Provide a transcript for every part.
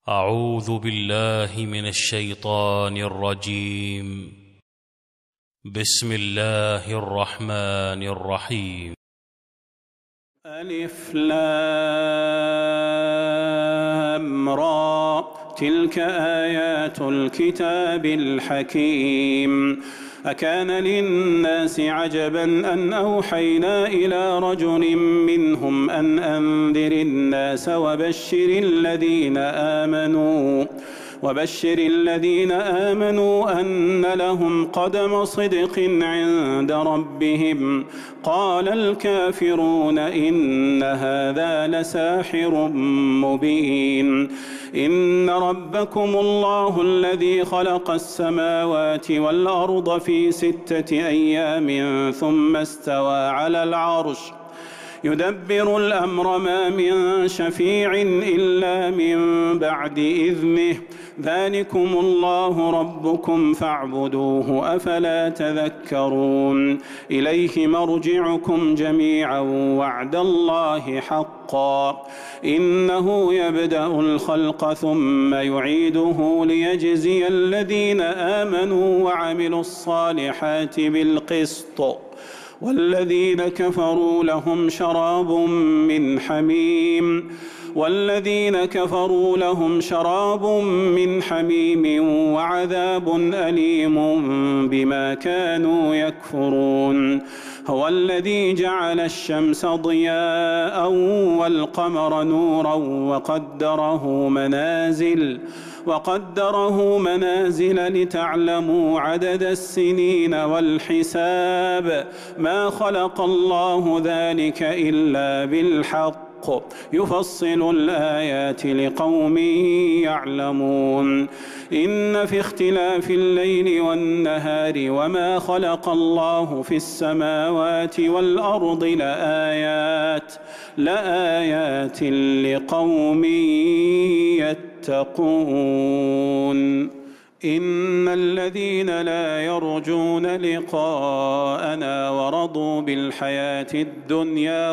أعوذ بالله من الشيطان الرجيم. بسم الله الرحمن الرحيم. ألف لام را، تلك آيات الكتاب الحكيم. أكان للناس عجبا أن أوحينا إلى رجل منهم أن أنذر الناس وبشر الذين آمنوا أن لهم قدم صدق عند ربهم. قال الكافرون إن هذا لساحر مبين. إن ربكم الله الذي خلق السماوات والأرض في 6 أيام ثم استوى على العرش يدبر الأمر ما من شفيع إلا من بعد إذنه. ذلكم الله ربكم فاعبدوه أفلا تذكرون. إليه مرجعكم جميعا وعد الله حقا. إنه يبدأ الخلق ثم يعيده ليجزي الذين آمنوا وعملوا الصالحات بالقسط. والذين كفروا لهم شراب من حميم وعذاب أليم بما كانوا يكفرون. هو الذي جعل الشمس ضياء والقمر نورا وقدره منازل لتعلموا عدد السنين والحساب. ما خلق الله ذلك إلا بالحق يفصل الآيات لقوم يعلمون. إن في اختلاف الليل والنهار وما خلق الله في السماوات والأرض لآيات لقوم يتقون. إن الذين لا يرجون لقاءنا ورضوا بالحياة الدنيا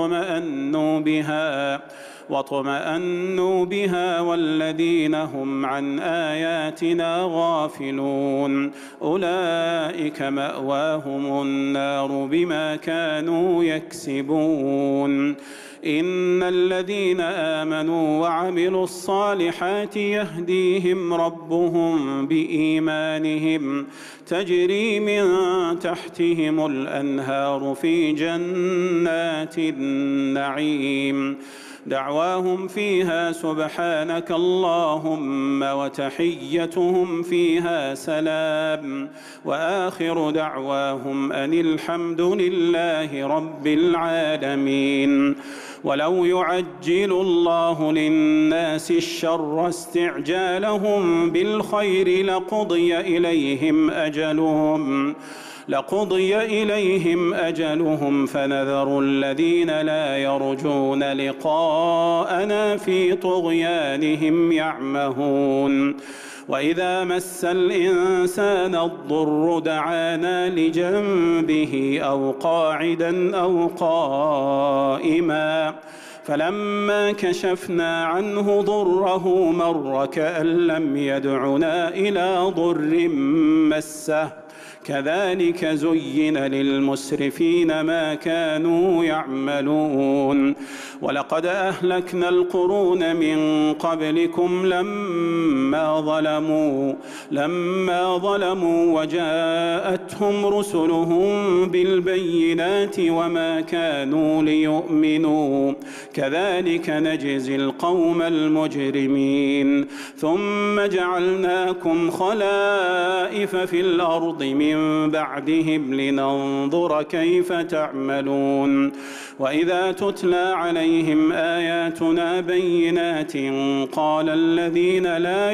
واطمأنوا بها والذين هم عن آياتنا غافلون أولئك مأواهم النار بما كانوا يكسبون. إن الذين آمنوا وعملوا الصالحات يهديهم ربهم بإيمانهم تجري من تحتهم الأنهار في جنات النعيم. دعواهم فيها سبحانك اللهم وتحيتهم فيها سلام. وآخر دعواهم أن الحمد لله رب العالمين. ولو يعجل الله للناس الشر استعجالهم بالخير لقضي إليهم أجلهم فنذر الذين لا يرجون لقاءنا في طغيانهم يعمهون. وإذا مس الإنسان الضر دعانا لجنبه أو قاعدا أو قائما فلما كشفنا عنه ضره مر كأن لم يدعنا إلى ضر مسه. كذلك زين للمسرفين ما كانوا يعملون. ولقد أهلكنا القرون من قبلكم لما ظلموا وجاءتهم رسلهم بالبينات وما كانوا ليؤمنوا. كذلك نجزي القوم المجرمين. ثم جعلناكم خلائف في الأرض من بعدهم لننظر كيف تعملون. وإذا تتلى عليهم آياتنا بينات قال الذين لا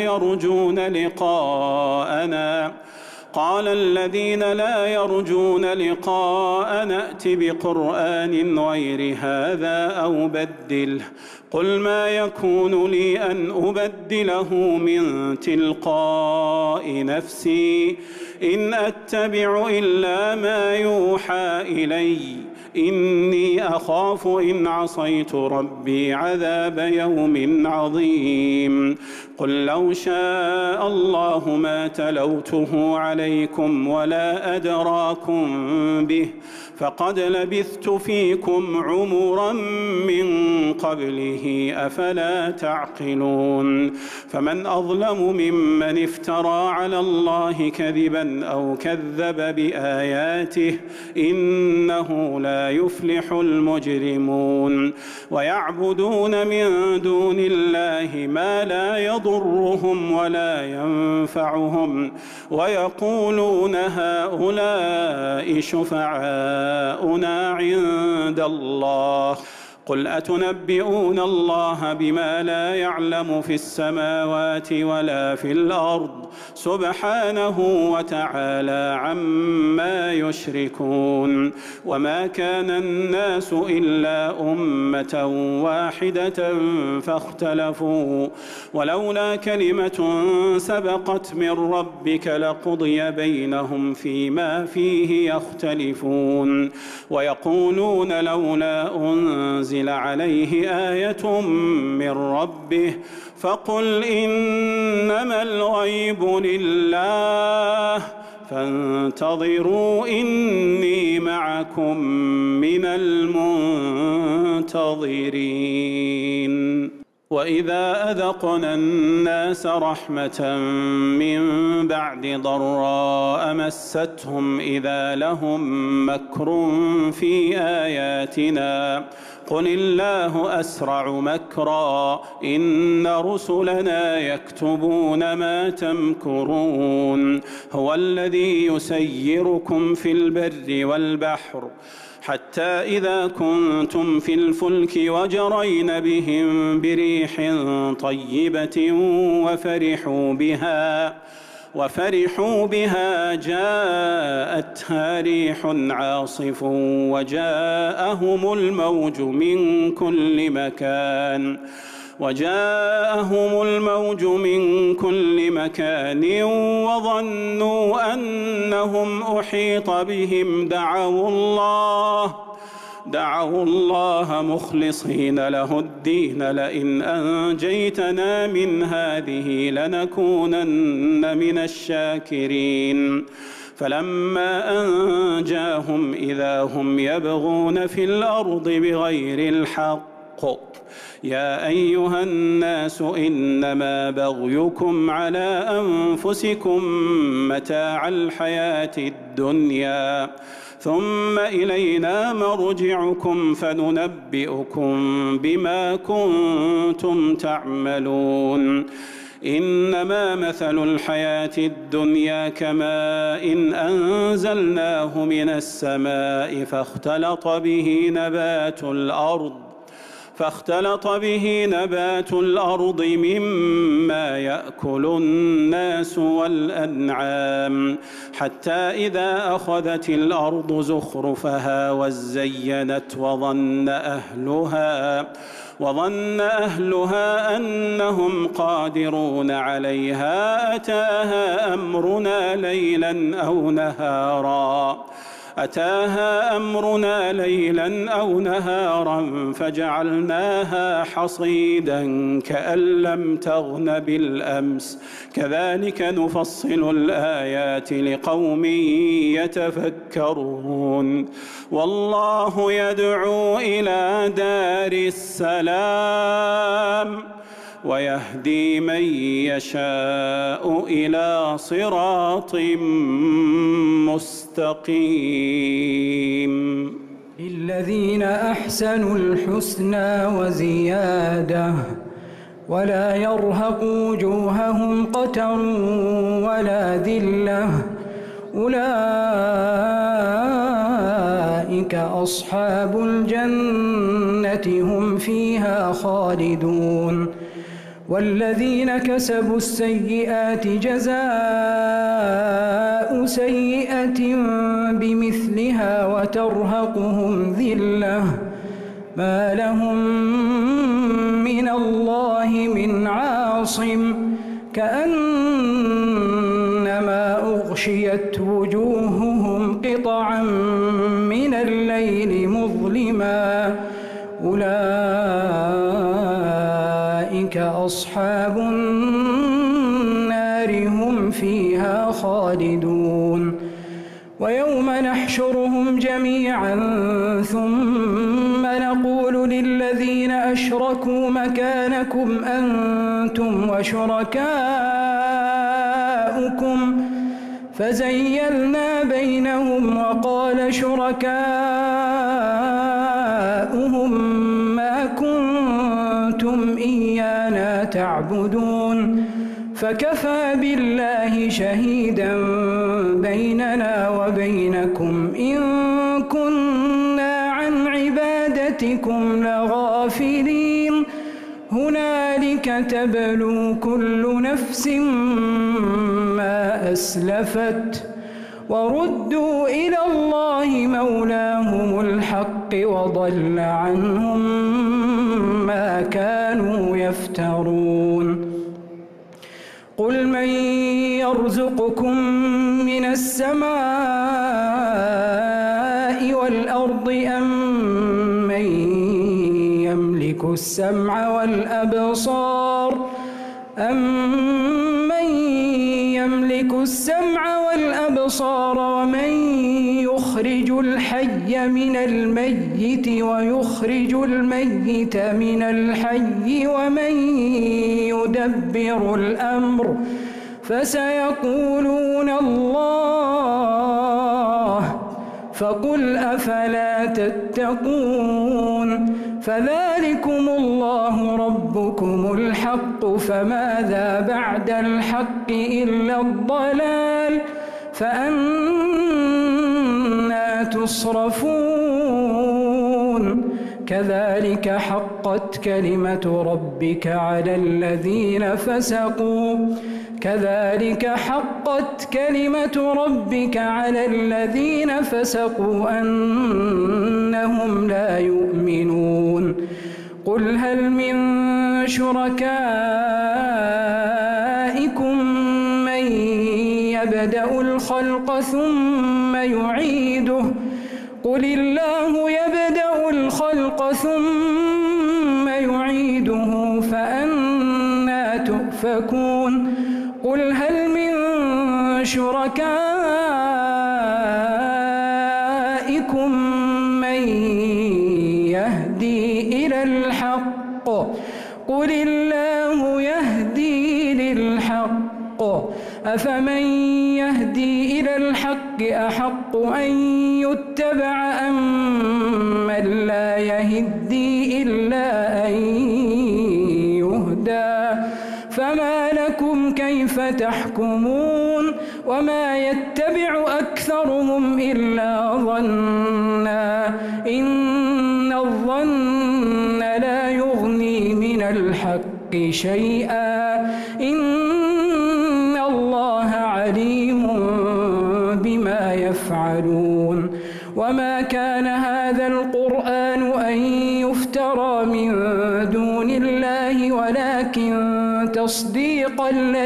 يرجون لقاءنا ائت بقرآن غير هذا أو بدله. قل ما يكون لي أن أبدله من تلقاء نفسي إن أتبع إلا ما يوحى إلي إني أخاف إن عصيت ربي عذاب يوم عظيم. قل لو شاء الله ما تلوته عليكم ولا أدراكم به فقد لبثت فيكم عمرا من قبله أفلا تعقلون فمن أظلم ممن افترى على الله كذبا أو كذب بآياته إنه لا يفلح المجرمون ويعبدون من دون الله ما لا يضرهم ولا ينفعهم ويقولون هؤلاء شفعاؤنا عند الله قل أتنبئون الله بما لا يعلم في السماوات ولا في الأرض سبحانه وتعالى عما يشركون وما كان الناس إلا أمة واحدة فاختلفوا ولولا كلمة سبقت من ربك لقضي بينهم فيما فيه يختلفون ويقولون لولا أنزل عليه آية من ربه فقل إنما الغيب لله فانتظروا إني معكم من المنتظرين وإذا أذقنا الناس رحمة من بعد ضراء مستهم إذا لهم مكر في آياتنا قل الله أسرع مكرا إن رسلنا يكتبون ما تمكرون هو الذي يسيركم في البر والبحر حتى إذا كنتم في الفلك وجرين بهم بريح طيبة وفرحوا بها جاءتها ريح عاصف وجاءهم الموج من كل مكان وظنوا أنهم أحيط بهم دعوا الله مخلصين له الدين لئن أنجيتنا من هذه لنكونن من الشاكرين فلما أنجاهم إذا هم يبغون في الأرض بغير الحق يا أيها الناس إنما بغيكم على أنفسكم متاع الحياة الدنيا ثم إلينا مرجعكم فننبئكم بما كنتم تعملون إنما مثل الحياة الدنيا كماء إن أنزلناه من السماء فاختلط به نبات الأرض مما يأكل الناس والأنعام حتى إذا أخذت الأرض زخرفها وزينت وظن أهلها أنهم قادرون عليها أتاها أمرنا ليلا أو نهارا فجعلناها حصيدا كأن لم تغن بالأمس كذلك نفصل الآيات لقوم يتفكرون والله يدعو إلى دار السلام ويهدي من يشاء إلى صراط مستقيم للذين أحسنوا الحسنى وزيادة ولا يرهق وجوههم قتر ولا ذلة أولئك أصحاب الجنة هم فيها خالدون والذين كسبوا السيئات جزاء سيئة بمثلها وترهقهم ذلة ما لهم من الله من عاصم كأنما أغشيت وجوههم قطعا من الليل مظلما أولئك أصحاب النار هم فيها خالدون ويوم نحشرهم جميعا ثم نقول للذين أشركوا مكانكم أنتم وشركاؤكم فزيلنا بينهم وقال شركاؤهم ما كنتم إيانا تعبدون فكفى بالله شهيدا بيننا وبينكم إن كنا عن عبادتكم لغافلين هنالك تبلو كل نفس ما أسلفت وردوا إلى الله مولاهم الحق وضل عنهم ما كانوا يفترون قل من يرزقكم من السماء والأرض أم من يملك السمع والأبصار ومن يخرج الحي من الميت ويخرج الميت من الحي ومن يدبر الأمر فسيقولون الله فقل أفلا تتقون فذلكم الله ربكم الحق فماذا بعد الحق إلا الضلال فأنى تصرفون كذلك حقت كلمة ربك على الذين فسقوا أنهم لا يؤمنون قل هل من شركائكم من يبدأ الخلق ثم يعيده قل الله يبدأ الخلق ثم يعيده فأنى تؤفكون قل هل من شركائكم من يهدي إلى الحق قل الله يهدي للحق أفمن يهدي إلى الحق أحق أن يتبع أم من لا يهدي إلا أن يهدى فما لكم كيف تحكمون وما يتبع أكثرهم إلا ظنا إن الظن لا يغني من الحق شيئا إن الله عليم بما يفعلون وما كان هذا القرآن أن يفترى من دون الله ولكن تصديق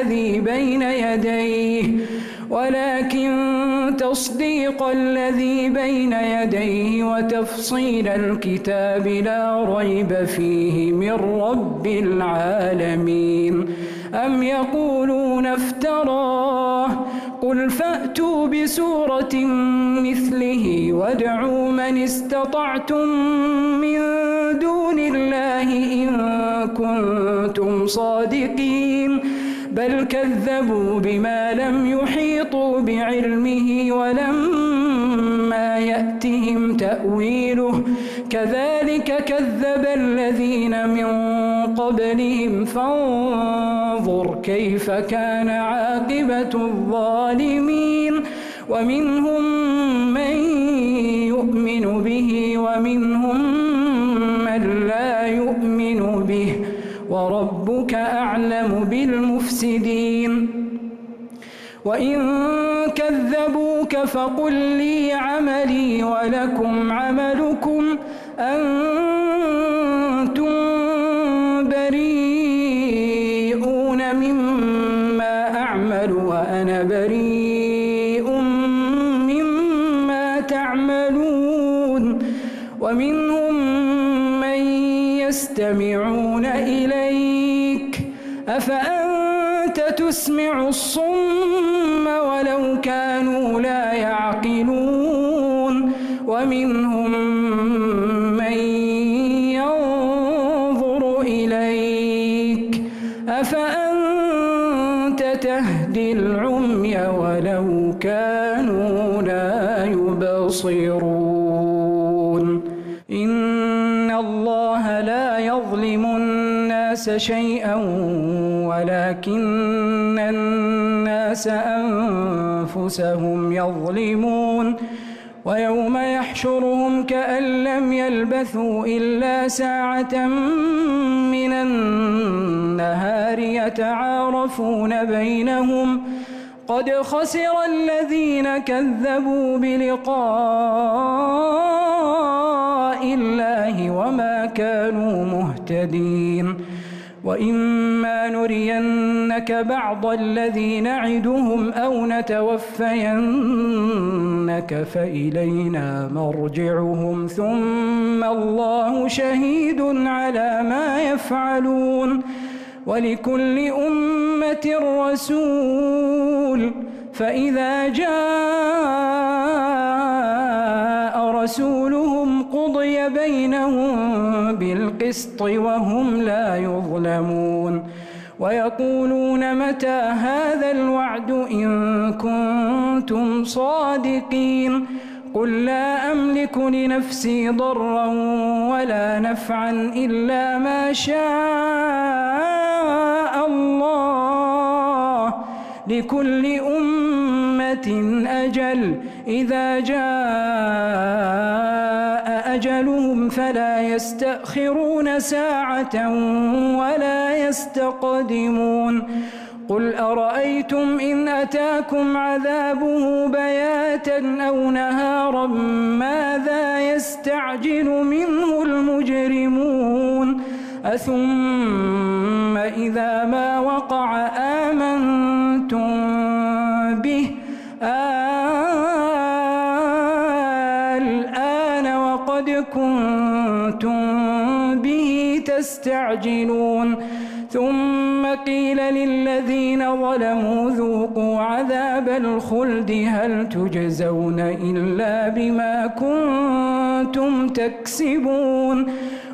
الذي بين يديه وتفصيل الكتاب لا ريب فيه من رب العالمين أم يقولون افتراه قل فأتوا بسورة مثله وادعوا من استطعتم من دون الله إن كنتم صادقين بل كذبوا بما لم يحيطوا بعلمه ولما يأتهم تأويله كذلك كذب الذين من قبلهم فانظر كيف كان عاقبة الظالمين ومنهم من يؤمن به ومنهم من لا يؤمن به وربك أعلم بالمفسدين وإن كذبوك فقل لي عملي ولكم عملكم أنتم بريئون مما أعمل وأنا بريء مما تعملون ومنهم من يستمعون إليك أفأنت تسمع الصم ولو كانوا لا يعقلون ومنهم من ينظر إليك أفأنت تهدي العمي ولو كانوا لا يبصرون إن الله لا يظلم الناس شيئا ولكن الناس أنفسهم يظلمون ويوم يحشرهم كأن لم يلبثوا إلا ساعة من النهار يتعارفون بينهم قد خسر الذين كذبوا بلقاء الله وما كانوا مهتدين وإما نرينك بعض الذي نعدهم أو نتوفينك فإلينا مرجعهم ثم الله شهيد على ما يفعلون ولكل أمة رسول فإذا جاء رسولهم قضي بينهم بالقسط وهم لا يظلمون ويقولون متى هذا الوعد إن كنتم صادقين قل لا أملك لنفسي ضرا ولا نفعا إلا ما شاء الله لكل أمة أجل إذا جاء أجلهم فلا يستأخرون ساعة ولا يستقدمون قل أرأيتم إن أتاكم عذابه بياتا أو نهارا ماذا يستعجل منه المجرمون أثم إذا ما وقع آمنتم به الآن وقد كنتم به تستعجلون ثم قيل للذين ظلموا ذوقوا عذاب الخلد هل تجزون إلا بما كنتم تكسبون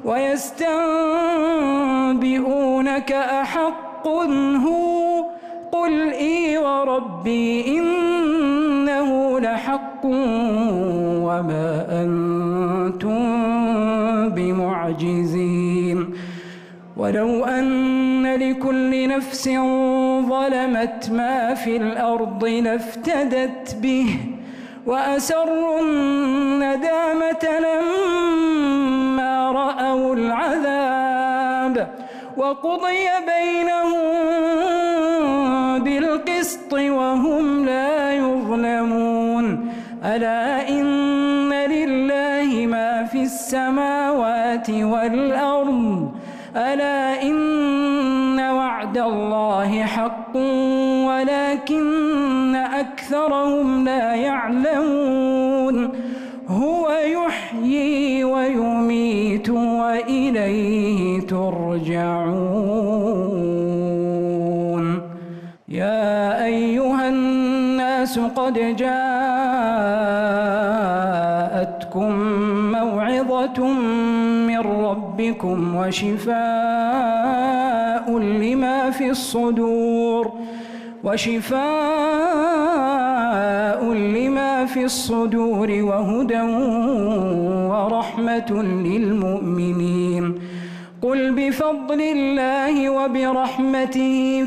ويستنبئونك أحق هو قل إي وربي إنه لحق وما أنتم بمعجزين ولو أن لكل نفس ظلمت ما في الأرض لافتدت به وأسروا الندامة لما رأوا العذاب وقضي بينهم بالقسط وهم لا يظلمون ألا إن لله ما في السماوات والأرض ألا إن وعد الله حق ولكن أكثرهم لا يعلمون هو يحيي ويميت وإليه ترجعون يا أيها الناس قد جاءتكم موعظة من ربكم وشفاء لما في الصدور وهدى ورحمة للمؤمنين قل بفضل الله وبرحمته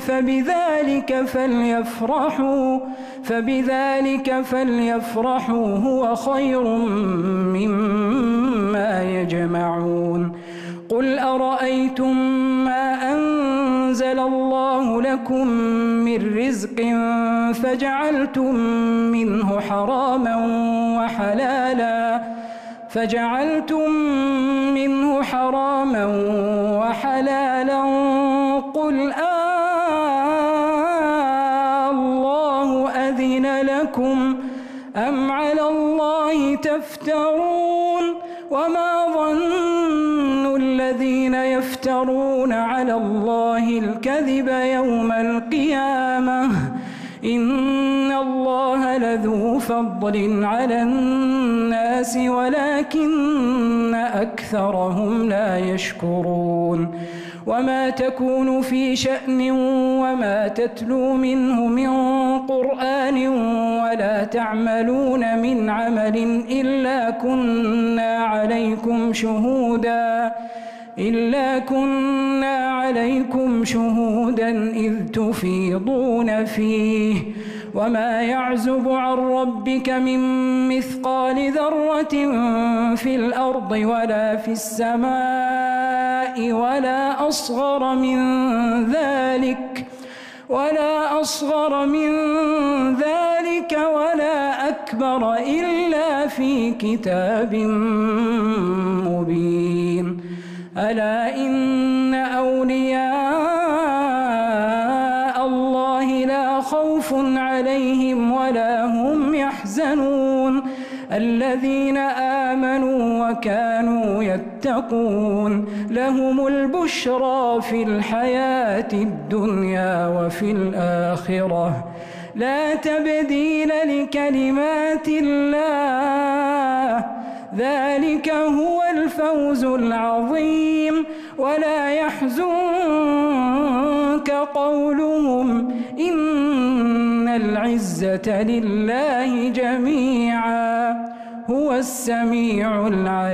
فبذلك فليفرحوا هو خير مما يجمعون قل أرأيتم ما أنزل الله لكم من رزق فجعلتم منه حراما وحلالا قل الله أذن لكم أم على الله تفترون وما ظن الذين يفترون على الله الله الكذب يوم القيامة إن الله لذو فضل على الناس ولكن أكثرهم لا يشكرون وما تكون في شأن وما تتلو منه من قرآن ولا تعملون من عمل إلا كنا عليكم شهودا إذ تفيضون فيه وما يعزب عن ربك من مثقال ذرة في الأرض ولا في السماء ولا أصغر من ذلك ولا أكبر إلا في كتاب مبين ألا إن أولياء الله لا خوف عليهم ولا هم يحزنون الذين آمنوا وكانوا يتقون لهم البشرى في الحياة الدنيا وفي الآخرة لا تبديل لكلمات الله ذلك هو الفوز العظيم ولا يحزنك قولهم إن العزة لله جميعا هو السميع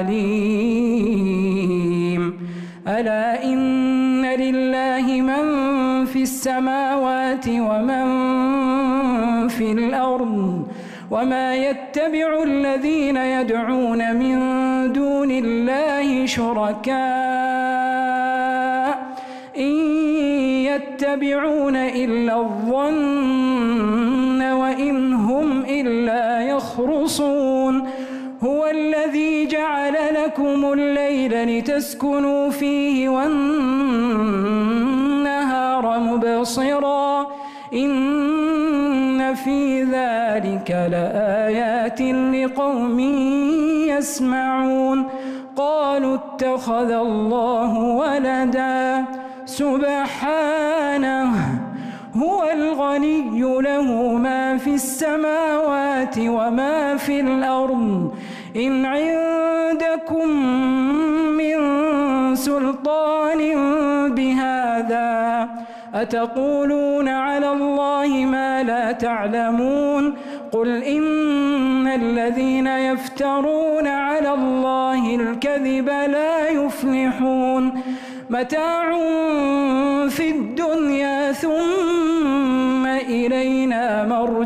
العليم ألا إن لله من في السماوات ومن في الأرض وما يتبع الذين يدعون من دون الله شركاء إن يتبعون إلا الظن وإن هم إلا يخرصون هو الذي جعل لكم الليل لتسكنوا فيه والنهار مبصرا إن في ذلك لآيات لقوم يسمعون قالوا اتخذ الله ولدا سبحانه هو الغني له ما في السماوات وما في الأرض إن عندكم من سلطان بهذا أتقولون على الله ما لا تعلمون قل إن الذين يفترون على الله الكذب لا يفلحون متاع في الدنيا ثم إلينا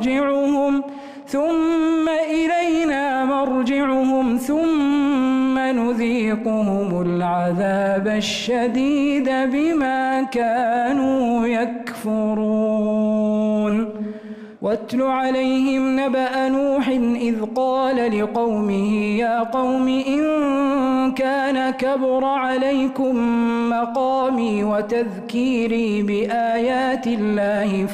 مرجعهم ثم نذيقهم العذاب الشديد بما كانوا يكفرون واتل عليهم نبأ نوح إذ قال لقومه يا قوم إن كان كبر عليكم مقامي وتذكيري بآيات الله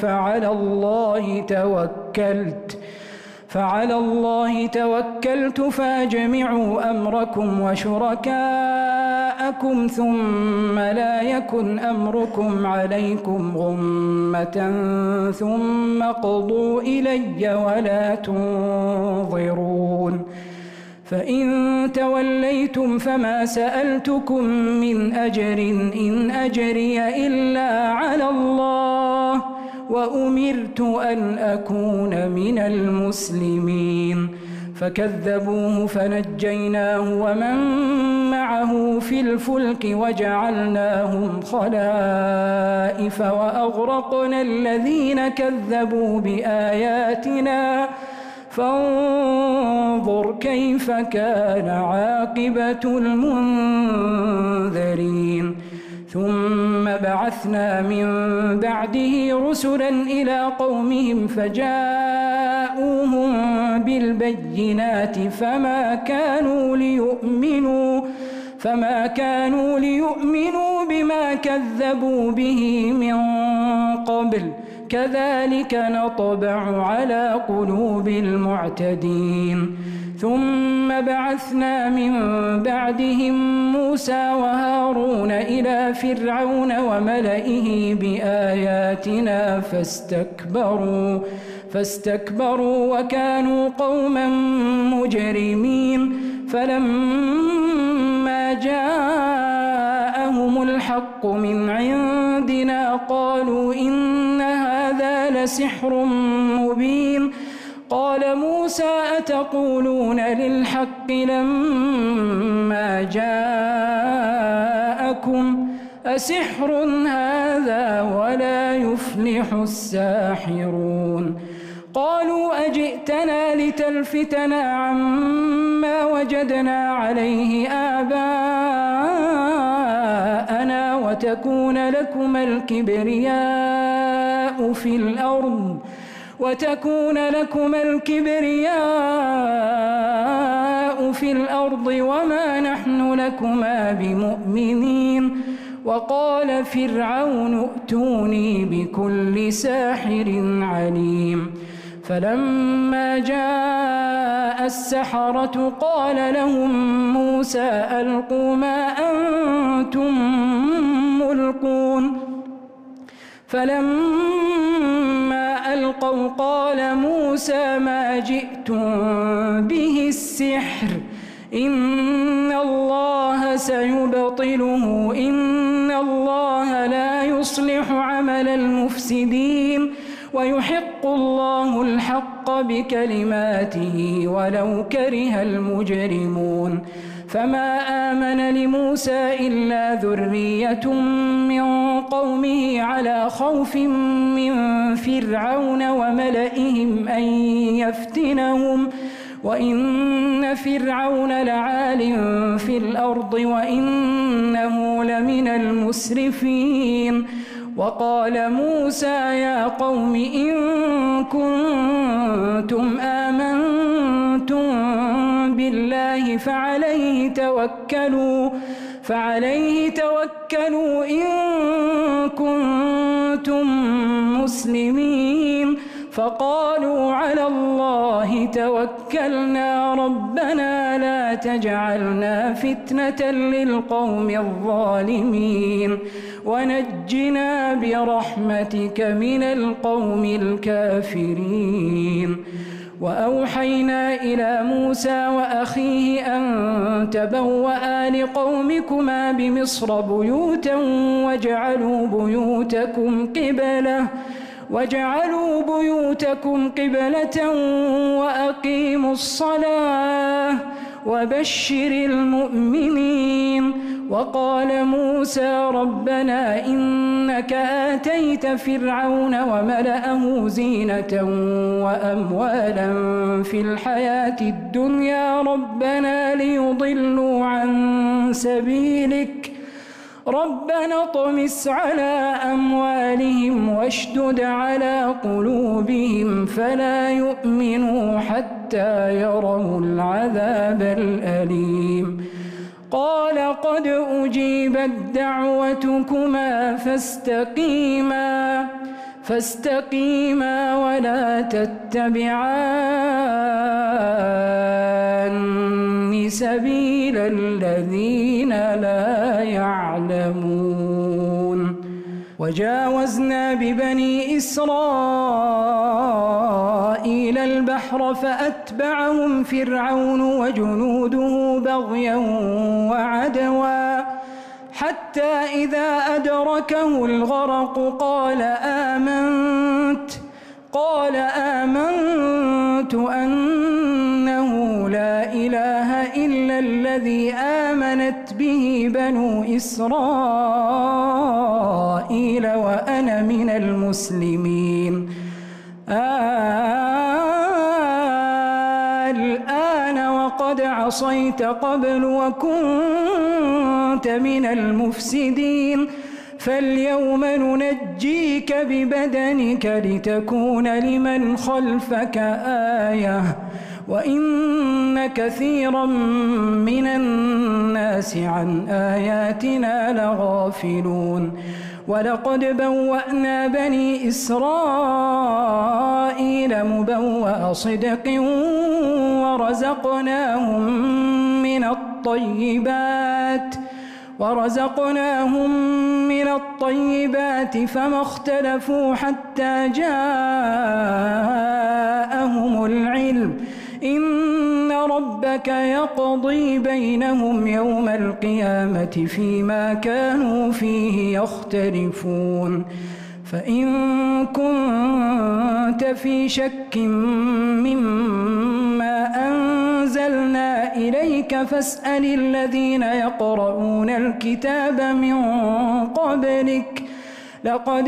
فعلى الله توكلت فاجمعوا أمركم وشركاءكم ثم لا يكن أمركم عليكم غمة ثم اقضوا إلي ولا تنظرون فإن توليتم فما سألتكم من أجر إن أجري إلا على الله وأمرت أن أكون من المسلمين فكذبوه فنجيناه ومن معه في الفلك وجعلناهم خلائف وأغرقنا الذين كذبوا بآياتنا فانظر كيف كان عاقبة المنذرين ثم بعثنا من بعده رسلا إلى قومهم فجاءوهم بالبينات فما كانوا ليؤمنوا بما كذبوا به من قبل كذلك نطبع على قلوب المعتدين ثم بعثنا من بعدهم موسى وهارون إلى فرعون وملئه بآياتنا فاستكبروا وكانوا قوما مجرمين فلما جاءهم الحق من عندنا قالوا إن هذا لسحر مبين قال موسى أتقولون للحق لما جاءكم أسحر هذا ولا يفلح الساحرون قالوا أجئتنا لتلفتنا عما وجدنا عليه آباءنا وتكون لكما الكبرياء في الأرض وما نحن لكما بمؤمنين وقال فرعون ائتوني بكل ساحر عليم فلما جاء السحرة قال لهم موسى ألقوا ما أنتم ملقون فلما ألقوا قال موسى ما جئتم به السحر إن الله سيبطله إن الله لا يصلح عمل المفسدين ويحق الله الحق بكلماته ولو كره المجرمون فما آمن لموسى إلا ذرية من قومه على خوف من فرعون وملئهم أن يفتنهم وإن فرعون لعال في الأرض وإنه لمن المسرفين وقال موسى يا قوم إن كنتم آمنتم بالله فعليه توكلوا إن كنتم مسلمين فقالوا على الله توكلنا ربنا لا تجعلنا فتنة للقوم الظالمين ونجنا برحمتك من القوم الكافرين وأوحينا إلى موسى وأخيه أن تبوأ لقومكما بمصر بيوتا واجعلوا بيوتكم قبلة وأقيموا الصلاة وبشر المؤمنين وقال موسى ربنا إنك آتيت فرعون وملأه زينة وأموالا في الحياة الدنيا ربنا ليضلوا عن سبيلك ربنا اطمس على أموالهم واشدد على قلوبهم فلا يؤمنوا حتى يروا العذاب الأليم قال قد أجيبت دعوتكما فاستقيما ولا تتبعان سبيل الذين لا يعلمون وجاوزنا ببني إسرائيل البحر فأتبعهم فرعون وجنوده بغيا وعدوا حتى إذا أدركه الغرق قال آمنت أنه لا إله إلا الذي آمنت به بنو إسرائيل وأنا من المسلمين الآن وقد عصيت قبل وكنت من المفسدين فاليوم ننجيك ببدنك لتكون لمن خلفك آية وإن كثيرا من الناس عن آياتنا لغافلون ولقد بوأنا بني إسرائيل مبوأ صدق ورزقناهم من الطيبات فما اختلفوا حتى جاءهم العلم إن ربك يقضي بينهم يوم القيامة فيما كانوا فيه يختلفون فإن كنت في شك مما أنزلنا إليك فاسأل الذين يقرؤون الكتاب من قبلك لقد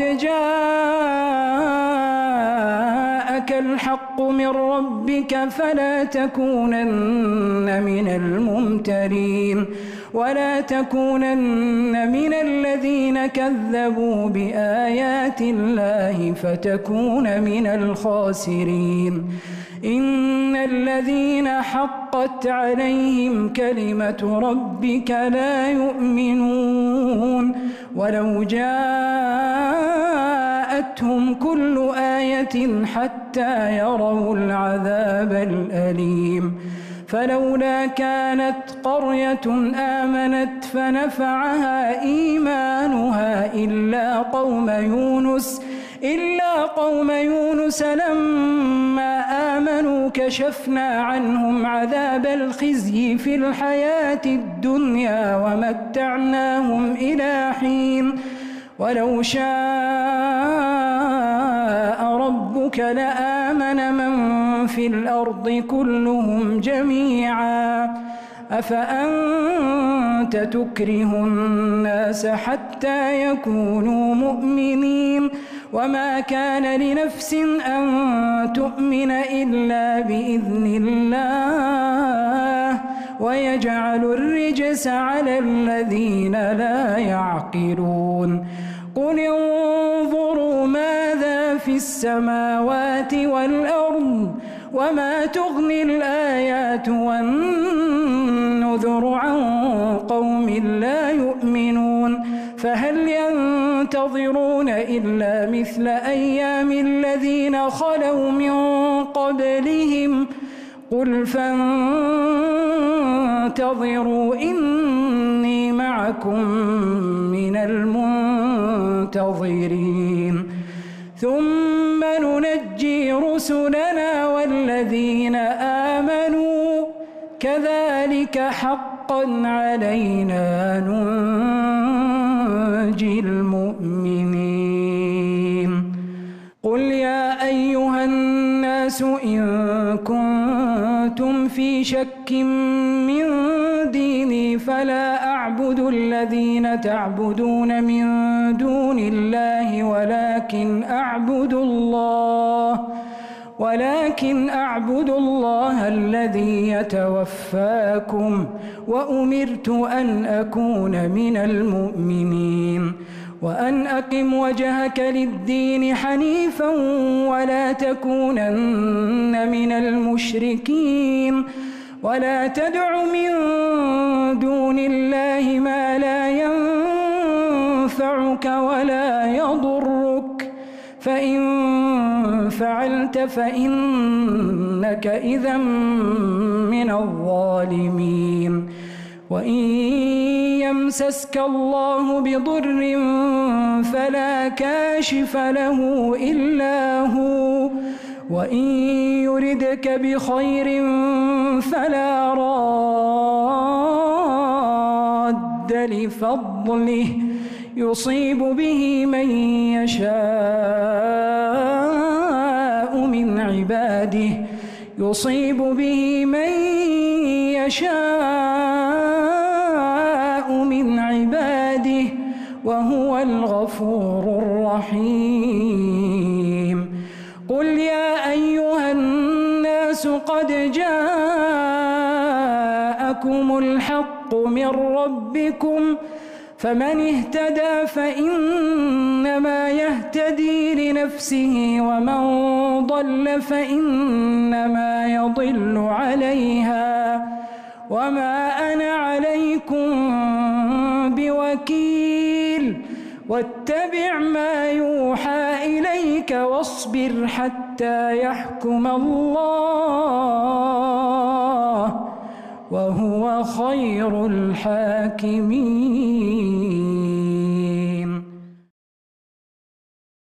جاءك الحق من ربك فلا تكونن من الممترين ولا تكونن من الذين كذبوا بآيات الله فتكون من الخاسرين إن الذين حقت عليهم كلمة ربك لا يؤمنون ولو جاءتهم كل آية حتى يروا العذاب الأليم فلولا كانت قرية آمنت فنفعها إيمانها إلا قوم يونس لما آمنوا كشفنا عنهم عذاب الخزي في الحياة الدنيا ومتعناهم إلى حين ولو شاء ربك لآمن من في الأرض كلهم جميعا أفأنت تكره الناس حتى يكونوا مؤمنين وما كان لنفس أن تؤمن إلا بإذن الله ويجعل الرجس على الذين لا يعقلون قل انظروا ماذا في السماوات والأرض وما تغني الآيات والنذر عن قوم لا يؤمنون فهل ينتظرون إلا مثل أيام الذين خلوا من قبلهم قل فانتظروا إني معكم من المنتظرين ثم ننجي رسلنا والذين آمنوا كذلك حقا علينا ننجي المؤمنين قل يا أيها الناس إن كنتم في شك من ديني فلا أعبد الذين تعبدون من دون الله ولكن أعبد الله الذي يتوفاكم وأمرت أن أكون من المؤمنين وأن أقم وجهك للدين حنيفا ولا تكونن من المشركين ولا تدع من دون الله ما لا ينفعك ولا يضرك فإن فعلت فإنك إذا من الظالمين وإن يمسسك الله بضر فلا كاشف له إلا هو وإن يردك بخير فلا راد لفضله يصيب به من يشاء من عباده وهو الغفور الرحيم قل يا أيها الناس قد جاءكم الحق من ربكم فمن اهتدى فإنما يهتدي لنفسه ومن ضل فإنما يضل عليها وما أنا عليكم بوكيل واتبع ما يوحى إليك واصبر حتى يحكم الله وهو خير الحاكمين.